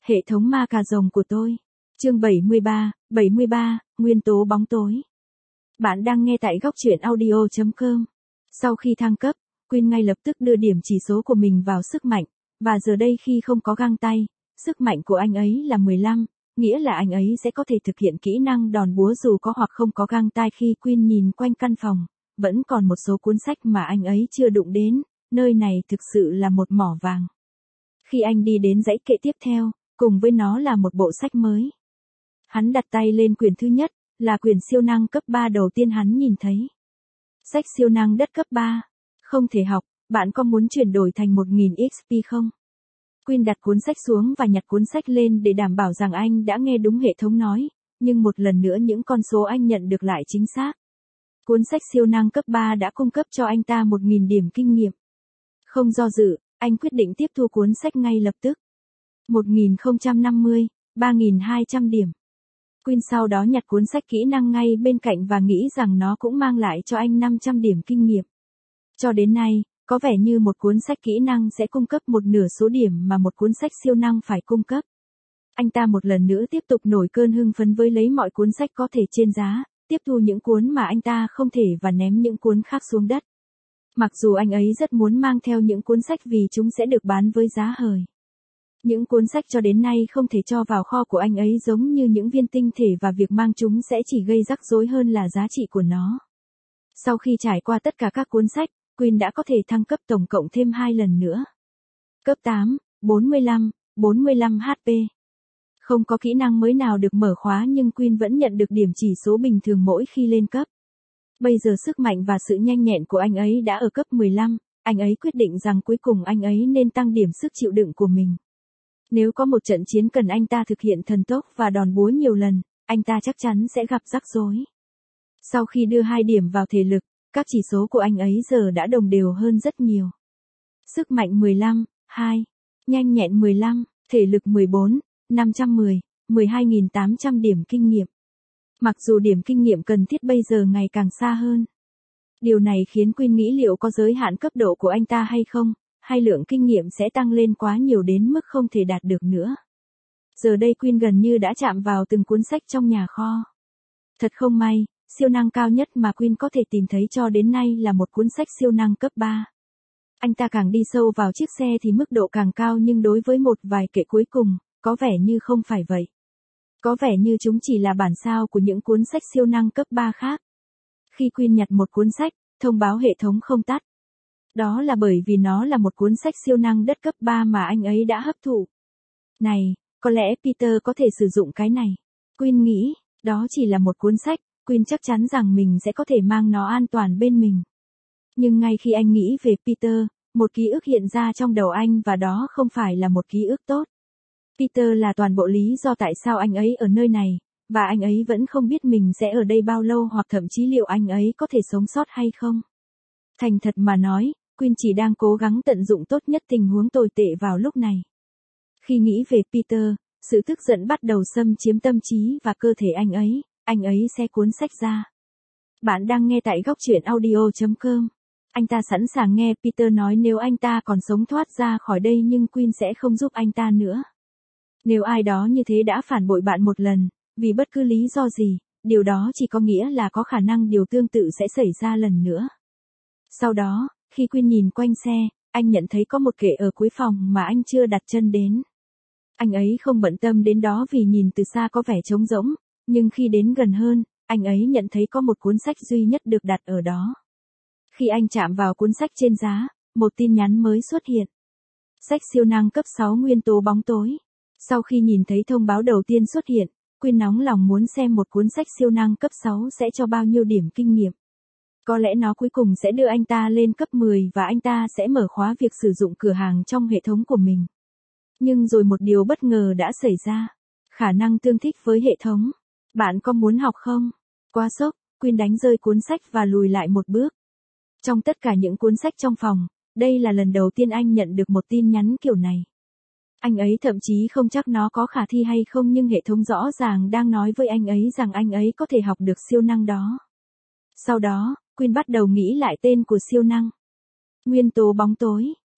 Hệ thống ma cà rồng của tôi. Chương 73, Nguyên tố bóng tối. Bạn đang nghe tại góc truyện audio.com. Sau khi thăng cấp, Quyên ngay lập tức đưa điểm chỉ số của mình vào sức mạnh, và giờ đây khi không có găng tay, sức mạnh của anh ấy là 15, nghĩa là anh ấy sẽ có thể thực hiện kỹ năng đòn búa dù có hoặc không có găng tay. Khi Quyên nhìn quanh căn phòng, vẫn còn một số cuốn sách mà anh ấy chưa đụng đến, nơi này thực sự là một mỏ vàng. Khi anh đi đến dãy kệ tiếp theo, cùng với nó là một bộ sách mới. Hắn đặt tay lên quyển thứ nhất, là quyển siêu năng cấp 3 đầu tiên hắn nhìn thấy. Sách siêu năng đất cấp 3. Không thể học, bạn có muốn chuyển đổi thành 1000 XP không? Quyên đặt cuốn sách xuống và nhặt cuốn sách lên để đảm bảo rằng anh đã nghe đúng hệ thống nói, nhưng một lần nữa những con số anh nhận được lại chính xác. Cuốn sách siêu năng cấp 3 đã cung cấp cho anh ta 1000 điểm kinh nghiệm. Không do dự, anh quyết định tiếp thu cuốn sách ngay lập tức. 1050, 3200 điểm. Quyên sau đó nhặt cuốn sách kỹ năng ngay bên cạnh và nghĩ rằng nó cũng mang lại cho anh 500 điểm kinh nghiệm. Cho đến nay, có vẻ như một cuốn sách kỹ năng sẽ cung cấp một nửa số điểm mà một cuốn sách siêu năng phải cung cấp. Anh ta một lần nữa tiếp tục nổi cơn hưng phấn với lấy mọi cuốn sách có thể trên giá, tiếp thu những cuốn mà anh ta không thể và ném những cuốn khác xuống đất. Mặc dù anh ấy rất muốn mang theo những cuốn sách vì chúng sẽ được bán với giá hời. Những cuốn sách cho đến nay không thể cho vào kho của anh ấy giống như những viên tinh thể và việc mang chúng sẽ chỉ gây rắc rối hơn là giá trị của nó. Sau khi trải qua tất cả các cuốn sách, Quyên đã có thể thăng cấp tổng cộng thêm 2 lần nữa. Cấp 8, 45 HP. Không có kỹ năng mới nào được mở khóa nhưng Quyên vẫn nhận được điểm chỉ số bình thường mỗi khi lên cấp. Bây giờ sức mạnh và sự nhanh nhẹn của anh ấy đã ở cấp 15, anh ấy quyết định rằng cuối cùng anh ấy nên tăng điểm sức chịu đựng của mình. Nếu có một trận chiến cần anh ta thực hiện thần tốc và đòn búa nhiều lần, anh ta chắc chắn sẽ gặp rắc rối. Sau khi đưa 2 điểm vào thể lực, các chỉ số của anh ấy giờ đã đồng đều hơn rất nhiều. Sức mạnh 15, 2, nhanh nhẹn 15, thể lực 14, 510, 12.800 điểm kinh nghiệm. Mặc dù điểm kinh nghiệm cần thiết bây giờ ngày càng xa hơn. Điều này khiến Quyên nghĩ liệu có giới hạn cấp độ của anh ta hay không, hay lượng kinh nghiệm sẽ tăng lên quá nhiều đến mức không thể đạt được nữa. Giờ đây Quyên gần như đã chạm vào từng cuốn sách trong nhà kho. Thật không may, siêu năng cao nhất mà Quyên có thể tìm thấy cho đến nay là một cuốn sách siêu năng cấp 3. Anh ta càng đi sâu vào chiếc xe thì mức độ càng cao nhưng đối với một vài kệ cuối cùng, có vẻ như không phải vậy. Có vẻ như chúng chỉ là bản sao của những cuốn sách siêu năng cấp 3 khác. Khi Quyên nhặt một cuốn sách, thông báo hệ thống không tắt. Đó là bởi vì nó là một cuốn sách siêu năng đất cấp 3 mà anh ấy đã hấp thụ. Này, có lẽ Peter có thể sử dụng cái này. Quyên nghĩ, đó chỉ là một cuốn sách, Quyên chắc chắn rằng mình sẽ có thể mang nó an toàn bên mình. Nhưng ngay khi anh nghĩ về Peter, một ký ức hiện ra trong đầu anh và đó không phải là một ký ức tốt. Peter là toàn bộ lý do tại sao anh ấy ở nơi này, và anh ấy vẫn không biết mình sẽ ở đây bao lâu hoặc thậm chí liệu anh ấy có thể sống sót hay không. Thành thật mà nói, Quyên chỉ đang cố gắng tận dụng tốt nhất tình huống tồi tệ vào lúc này. Khi nghĩ về Peter, sự tức giận bắt đầu xâm chiếm tâm trí và cơ thể anh ấy xé cuốn sách ra. Bạn đang nghe tại góc truyện audio.com. Anh ta sẵn sàng nghe Peter nói nếu anh ta còn sống thoát ra khỏi đây nhưng Quyên sẽ không giúp anh ta nữa. Nếu ai đó như thế đã phản bội bạn một lần, vì bất cứ lý do gì, điều đó chỉ có nghĩa là có khả năng điều tương tự sẽ xảy ra lần nữa. Sau đó, khi Quyên nhìn quanh xe, anh nhận thấy có một kệ ở cuối phòng mà anh chưa đặt chân đến. Anh ấy không bận tâm đến đó vì nhìn từ xa có vẻ trống rỗng, nhưng khi đến gần hơn, anh ấy nhận thấy có một cuốn sách duy nhất được đặt ở đó. Khi anh chạm vào cuốn sách trên giá, một tin nhắn mới xuất hiện. Sách siêu năng cấp 6 nguyên tố bóng tối. Sau khi nhìn thấy thông báo đầu tiên xuất hiện, Quyên nóng lòng muốn xem một cuốn sách siêu năng cấp 6 sẽ cho bao nhiêu điểm kinh nghiệm. Có lẽ nó cuối cùng sẽ đưa anh ta lên cấp 10 và anh ta sẽ mở khóa việc sử dụng cửa hàng trong hệ thống của mình. Nhưng rồi một điều bất ngờ đã xảy ra. Khả năng tương thích với hệ thống. Bạn có muốn học không? Quá sốc, Quyên đánh rơi cuốn sách và lùi lại một bước. Trong tất cả những cuốn sách trong phòng, đây là lần đầu tiên anh nhận được một tin nhắn kiểu này. Anh ấy thậm chí không chắc nó có khả thi hay không nhưng hệ thống rõ ràng đang nói với anh ấy rằng anh ấy có thể học được siêu năng đó. Sau đó, Quyên bắt đầu nghĩ lại tên của siêu năng. Nguyên tố bóng tối.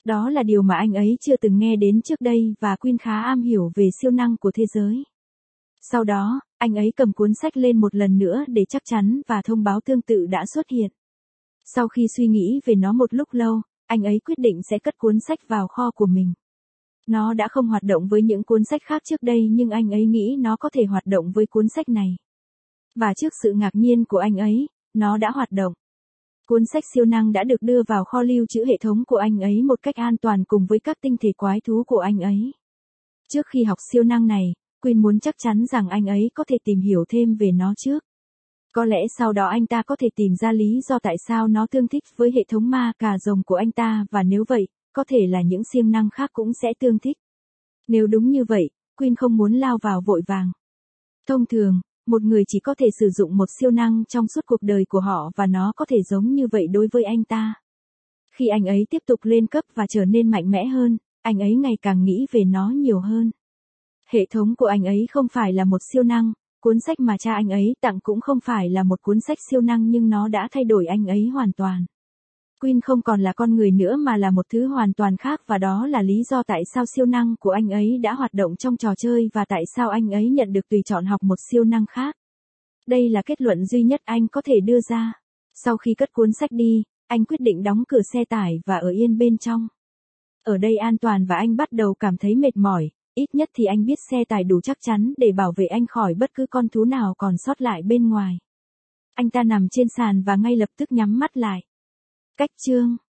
Đó là điều mà anh ấy chưa từng nghe đến trước đây và Quyên khá am hiểu về siêu năng của thế giới. Sau đó, anh ấy cầm cuốn sách lên một lần nữa để chắc chắn và thông báo tương tự đã xuất hiện. Sau khi suy nghĩ về nó một lúc lâu, anh ấy quyết định sẽ cất cuốn sách vào kho của mình. Nó đã không hoạt động với những cuốn sách khác trước đây nhưng anh ấy nghĩ nó có thể hoạt động với cuốn sách này. Và trước sự ngạc nhiên của anh ấy, nó đã hoạt động. Cuốn sách siêu năng đã được đưa vào kho lưu trữ hệ thống của anh ấy một cách an toàn cùng với các tinh thể quái thú của anh ấy. Trước khi học siêu năng này, Quyên muốn chắc chắn rằng anh ấy có thể tìm hiểu thêm về nó trước. Có lẽ sau đó anh ta có thể tìm ra lý do tại sao nó tương thích với hệ thống ma cà rồng của anh ta và nếu vậy, có thể là những siêng năng khác cũng sẽ tương thích. Nếu đúng như vậy, Quyên không muốn lao vào vội vàng. Thông thường, một người chỉ có thể sử dụng một siêu năng trong suốt cuộc đời của họ và nó có thể giống như vậy đối với anh ta. Khi anh ấy tiếp tục lên cấp và trở nên mạnh mẽ hơn, anh ấy ngày càng nghĩ về nó nhiều hơn. Hệ thống của anh ấy không phải là một siêu năng, cuốn sách mà cha anh ấy tặng cũng không phải là một cuốn sách siêu năng nhưng nó đã thay đổi anh ấy hoàn toàn. Quyên không còn là con người nữa mà là một thứ hoàn toàn khác và đó là lý do tại sao siêu năng của anh ấy đã hoạt động trong trò chơi và tại sao anh ấy nhận được tùy chọn học một siêu năng khác. Đây là kết luận duy nhất anh có thể đưa ra. Sau khi cất cuốn sách đi, anh quyết định đóng cửa xe tải và ở yên bên trong. Ở đây an toàn và anh bắt đầu cảm thấy mệt mỏi, ít nhất thì anh biết xe tải đủ chắc chắn để bảo vệ anh khỏi bất cứ con thú nào còn sót lại bên ngoài. Anh ta nằm trên sàn và ngay lập tức nhắm mắt lại. Cách chương